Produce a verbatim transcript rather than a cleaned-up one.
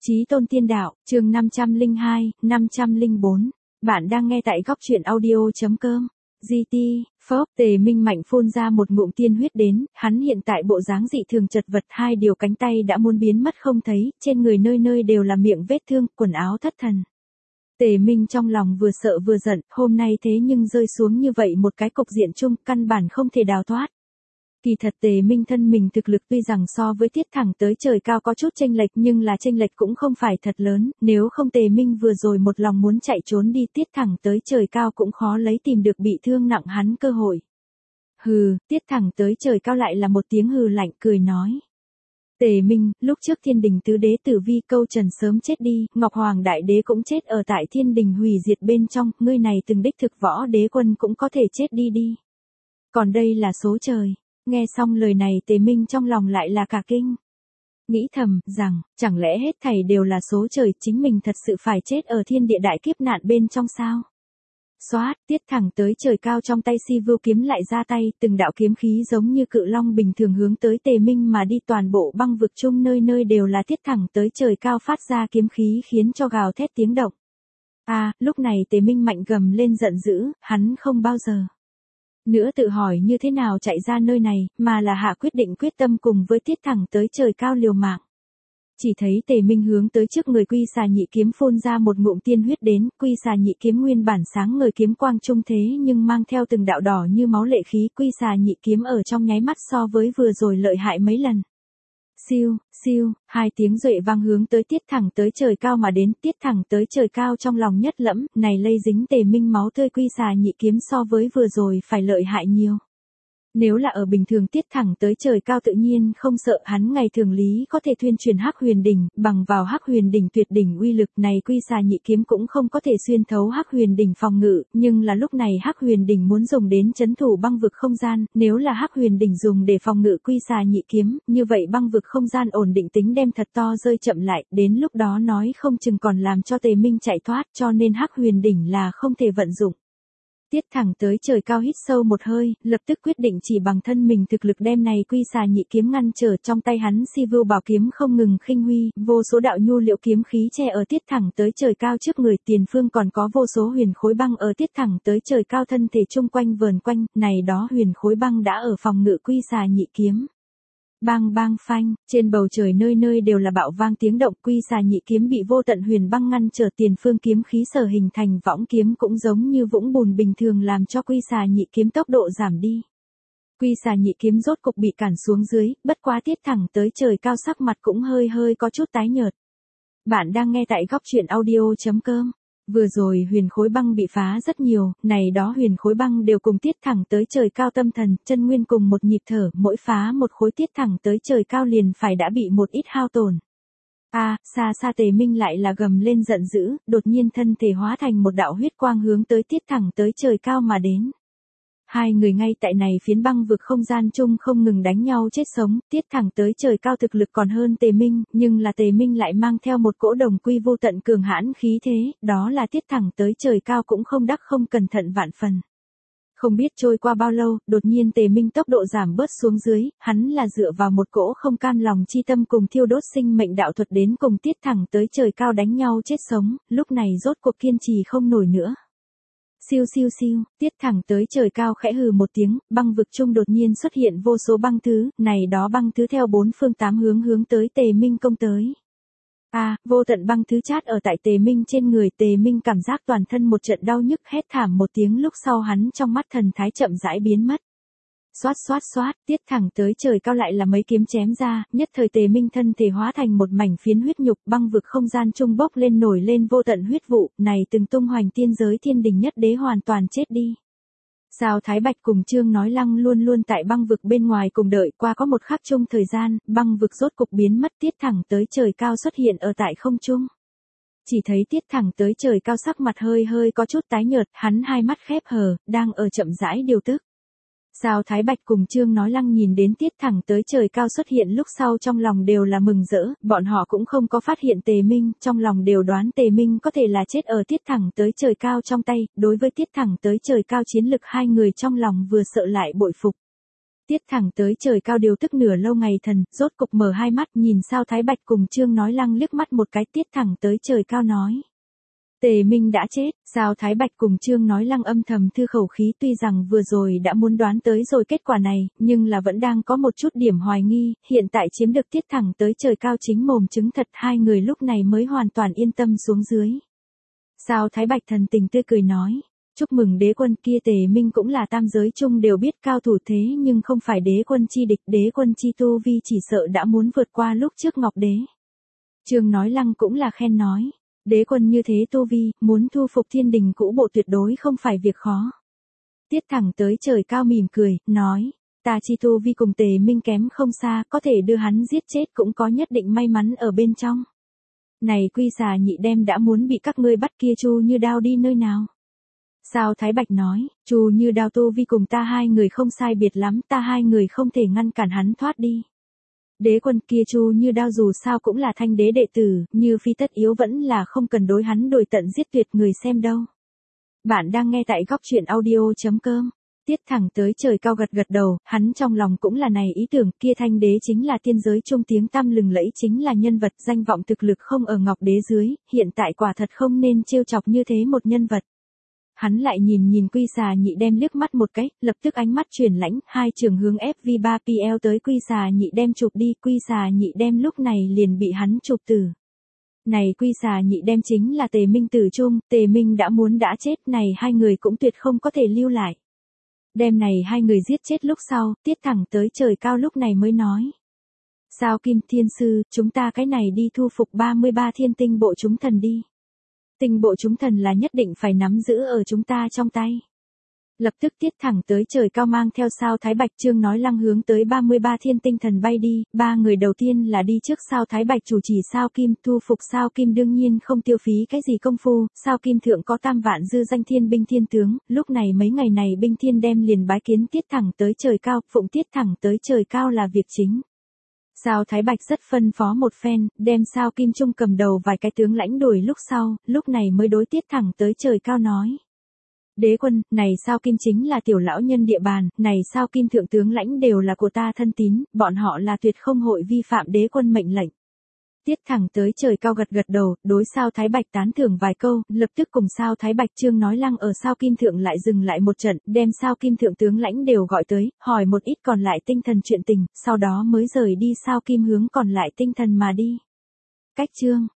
Chí tôn tiên đạo, chương năm trăm lẻ hai, năm trăm lẻ bốn. Bạn đang nghe tại góc truyện audio.com. giê tê, Phốc, Tề Minh Mạnh phun ra một ngụm tiên huyết đến, hắn hiện tại bộ dáng dị thường chật vật, hai điều cánh tay đã muốn biến mất không thấy, trên người nơi nơi đều là miệng vết thương, quần áo thất thần. Tề Minh trong lòng vừa sợ vừa giận, hôm nay thế nhưng rơi xuống như vậy một cái cục diện chung, căn bản không thể đào thoát. Kỳ thật Tề Minh thân mình thực lực tuy rằng so với Tiết Thẳng tới trời cao có chút chênh lệch, nhưng là chênh lệch cũng không phải thật lớn, nếu không Tề Minh vừa rồi một lòng muốn chạy trốn đi, Tiết Thẳng tới trời cao cũng khó lấy tìm được bị thương nặng hắn cơ hội. Hừ, Tiết Thẳng tới trời cao lại là một tiếng hừ lạnh, cười nói. Tề Minh, lúc trước Thiên Đình tứ đế Tử Vi Câu Trần sớm chết đi, Ngọc Hoàng đại đế cũng chết ở tại Thiên Đình hủy diệt bên trong, ngươi này từng đích thực võ đế quân cũng có thể chết đi đi. Còn đây là số trời. Nghe xong lời này Tề Minh trong lòng lại là cả kinh. Nghĩ thầm, rằng, chẳng lẽ hết thảy đều là số trời, chính mình thật sự phải chết ở thiên địa đại kiếp nạn bên trong sao? Xoát, Tiết Thẳng tới trời cao trong tay Si Vưu kiếm lại ra tay, từng đạo kiếm khí giống như cự long bình thường hướng tới Tề Minh mà đi, toàn bộ băng vực chung nơi nơi đều là Tiết Thẳng tới trời cao phát ra kiếm khí khiến cho gào thét tiếng động. À, lúc này Tề Minh mạnh gầm lên giận dữ, hắn không bao giờ nữa tự hỏi như thế nào chạy ra nơi này, mà là hạ quyết định quyết tâm cùng với Tiết Thẳng tới trời cao liều mạng. Chỉ thấy Tề Minh hướng tới trước người Quy Xà Nhị kiếm phun ra một ngụm tiên huyết đến, Quy Xà Nhị kiếm nguyên bản sáng ngời kiếm quang trung thế nhưng mang theo từng đạo đỏ như máu lệ khí, Quy Xà Nhị kiếm ở trong nháy mắt so với vừa rồi lợi hại mấy lần. Siêu, siêu, hai tiếng duệ vang hướng tới Tiết Thẳng tới trời cao mà đến, Tiết Thẳng tới trời cao trong lòng nhất lẫm, này lây dính Tề Minh máu tươi, Quy Xà Nhị kiếm so với vừa rồi phải lợi hại nhiều. Nếu là ở bình thường Tiết Thẳng tới trời cao tự nhiên không sợ, hắn ngày thường lý có thể thuyên truyền Hắc Huyền đỉnh, bằng vào Hắc Huyền đỉnh tuyệt đỉnh uy lực này Quy Xà Nhị kiếm cũng không có thể xuyên thấu Hắc Huyền đỉnh phòng ngự, nhưng là lúc này Hắc Huyền đỉnh muốn dùng đến trấn thủ băng vực không gian, nếu là Hắc Huyền đỉnh dùng để phòng ngự Quy Xà Nhị kiếm, như vậy băng vực không gian ổn định tính đem thật to rơi chậm lại, đến lúc đó nói không chừng còn làm cho Tề Minh chạy thoát, cho nên Hắc Huyền đỉnh là không thể vận dụng. Tiết Thẳng tới trời cao hít sâu một hơi, lập tức quyết định chỉ bằng thân mình thực lực đem này Quy Xà Nhị kiếm ngăn trở, trong tay hắn Si Vưu bảo kiếm không ngừng khinh huy, vô số đạo nhu liệu kiếm khí che ở Tiết Thẳng tới trời cao trước người, tiền phương còn có vô số huyền khối băng ở Tiết Thẳng tới trời cao thân thể chung quanh vờn quanh, này đó huyền khối băng đã ở phòng ngự Quy Xà Nhị kiếm. Bang bang phanh, trên bầu trời nơi nơi đều là bạo vang tiếng động, Quy Xà Nhị kiếm bị vô tận huyền băng ngăn trở, tiền phương kiếm khí sở hình thành võng kiếm cũng giống như vũng bùn bình thường làm cho Quy Xà Nhị kiếm tốc độ giảm đi. Quy Xà Nhị kiếm rốt cục bị cản xuống dưới, bất quá Tiết Thẳng tới trời cao sắc mặt cũng hơi hơi có chút tái nhợt. Bạn đang nghe tại góc truyện audio.com. Vừa rồi huyền khối băng bị phá rất nhiều, này đó huyền khối băng đều cùng Tiết Thẳng tới trời cao tâm thần, chân nguyên cùng một nhịp thở, mỗi phá một khối Tiết Thẳng tới trời cao liền phải đã bị một ít hao tổn. À, xa xa Tề Minh lại là gầm lên giận dữ, đột nhiên thân thể hóa thành một đạo huyết quang hướng tới Tiết Thẳng tới trời cao mà đến. Hai người ngay tại này phiến băng vực không gian chung không ngừng đánh nhau chết sống, Tiết Thẳng tới trời cao thực lực còn hơn Tề Minh, nhưng là Tề Minh lại mang theo một cỗ đồng quy vô tận cường hãn khí thế, đó là Tiết Thẳng tới trời cao cũng không đắc không cẩn thận vạn phần. Không biết trôi qua bao lâu, đột nhiên Tề Minh tốc độ giảm bớt xuống dưới, hắn là dựa vào một cỗ không cam lòng chi tâm cùng thiêu đốt sinh mệnh đạo thuật đến cùng Tiết Thẳng tới trời cao đánh nhau chết sống, lúc này rốt cuộc kiên trì không nổi nữa. Siêu siêu siêu, Tiết Thẳng tới trời cao khẽ hừ một tiếng, băng vực chung đột nhiên xuất hiện vô số băng thứ, này đó băng thứ theo bốn phương tám hướng hướng tới Tề Minh công tới. À, vô tận băng thứ chát ở tại Tề Minh trên người, Tề Minh cảm giác toàn thân một trận đau nhức, hét thảm một tiếng, lúc sau hắn trong mắt thần thái chậm rãi biến mất. Xoát xoát xoát, Tiết Thẳng tới trời cao lại là mấy kiếm chém ra, nhất thời Tề Minh thân thể hóa thành một mảnh phiến huyết nhục, băng vực không gian trung bốc lên nổi lên vô tận huyết vụ, này từng tung hoành tiên giới Thiên Đình nhất đế hoàn toàn chết đi. Sao Thái Bạch cùng Trương Nói Lăng luôn luôn tại băng vực bên ngoài cùng đợi, qua có một khắc chung thời gian, băng vực rốt cục biến mất, Tiết Thẳng tới trời cao xuất hiện ở tại không trung. Chỉ thấy Tiết Thẳng tới trời cao sắc mặt hơi hơi có chút tái nhợt, hắn hai mắt khép hờ, đang ở chậm rãi điều tức. Sao Thái Bạch cùng Trương Nói Lăng nhìn đến Tiết Thẳng tới trời cao xuất hiện lúc sau trong lòng đều là mừng rỡ, bọn họ cũng không có phát hiện Tề Minh, trong lòng đều đoán Tề Minh có thể là chết ở Tiết Thẳng tới trời cao trong tay, đối với Tiết Thẳng tới trời cao chiến lực hai người trong lòng vừa sợ lại bội phục. Tiết thẳng tới trời cao điều tức nửa lâu ngày thần, rốt cục mở hai mắt nhìn sao Thái Bạch cùng Trương Nói Lăng liếc mắt một cái, tiết thẳng tới trời cao nói. Tề Minh đã chết, sao Thái Bạch cùng Trương Nói Lăng âm thầm thư khẩu khí, tuy rằng vừa rồi đã muốn đoán tới rồi kết quả này, nhưng là vẫn đang có một chút điểm hoài nghi, hiện tại chiếm được tiết thẳng tới trời cao chính mồm chứng thật, hai người lúc này mới hoàn toàn yên tâm xuống dưới. Sao Thái Bạch thần tình tươi cười nói. Chúc mừng đế quân, kia Tề Minh cũng là tam giới chung đều biết cao thủ thế nhưng không phải đế quân chi địch, đế quân chi tu vi chỉ sợ đã muốn vượt qua lúc trước Ngọc Đế. Trương Nói Lăng cũng là khen nói, đế quân như thế tu vi, muốn thu phục thiên đình cũ bộ tuyệt đối không phải việc khó. Tiết thẳng tới trời cao mỉm cười, nói, ta chi tu vi cùng Tề Minh kém không xa, có thể đưa hắn giết chết cũng có nhất định may mắn ở bên trong. Này quy xà nhị đem đã muốn bị các ngươi bắt kia Chu Như Đao đi nơi nào? Sao Thái Bạch nói, Chu Như Đao tu vi cùng ta hai người không sai biệt lắm, ta hai người không thể ngăn cản hắn thoát đi. Đế quân kia Chu Như Đao dù sao cũng là thanh đế đệ tử, như phi tất yếu vẫn là không cần đối hắn đuổi tận giết tuyệt, người xem đâu. Bạn đang nghe tại góc truyện audio chấm com. Tiết thẳng tới trời cao gật gật đầu, hắn trong lòng cũng là này ý tưởng, kia thanh đế chính là tiên giới trung tiếng tăm lừng lẫy, chính là nhân vật danh vọng thực lực không ở Ngọc Đế dưới, hiện tại quả thật không nên trêu chọc như thế một nhân vật. Hắn lại nhìn nhìn quy xà nhị đem liếc mắt một cái, lập tức ánh mắt chuyển lãnh, hai trường hướng ép vê ba pê lờ tới quy xà nhị đem chụp đi, quy xà nhị đem lúc này liền bị hắn chụp tử. Này quy xà nhị đem chính là Tề Minh tử trung, Tề Minh đã muốn đã chết, này hai người cũng tuyệt không có thể lưu lại. Đem này hai người giết chết lúc sau, tiết thẳng tới trời cao lúc này mới nói. Sao Kim Thiên Sư, chúng ta cái này đi thu phục ba mươi ba thiên tinh bộ chúng thần đi. Tinh bộ chúng thần là nhất định phải nắm giữ ở chúng ta trong tay. Lập tức tiết thẳng tới trời cao mang theo sao Thái Bạch Trương Nói Lăng hướng tới ba mươi ba thiên tinh thần bay đi, ba người đầu tiên là đi trước sao Thái Bạch chủ trì sao Kim, thu phục sao Kim đương nhiên không tiêu phí cái gì công phu, sao Kim thượng có tam vạn dư danh thiên binh thiên tướng, lúc này mấy ngày này binh thiên đem liền bái kiến tiết thẳng tới trời cao, phụng tiết thẳng tới trời cao là việc chính. Sao Thái Bạch rất phân phó một phen, đem sao Kim Trung cầm đầu vài cái tướng lãnh đuổi lúc sau, lúc này mới đối tiết thẳng tới trời cao nói. Đế quân, này sao Kim chính là tiểu lão nhân địa bàn, này sao Kim thượng tướng lãnh đều là của ta thân tín, bọn họ là tuyệt không hội vi phạm đế quân mệnh lệnh. Tiết thẳng tới trời cao gật gật đầu, đối sao Thái Bạch tán thưởng vài câu, lập tức cùng sao Thái Bạch Trương Nói Lăng ở sao Kim thượng lại dừng lại một trận, đem sao Kim thượng tướng lãnh đều gọi tới, hỏi một ít còn lại tinh thần chuyện tình, sau đó mới rời đi sao Kim hướng còn lại tinh thần mà đi. Cách chương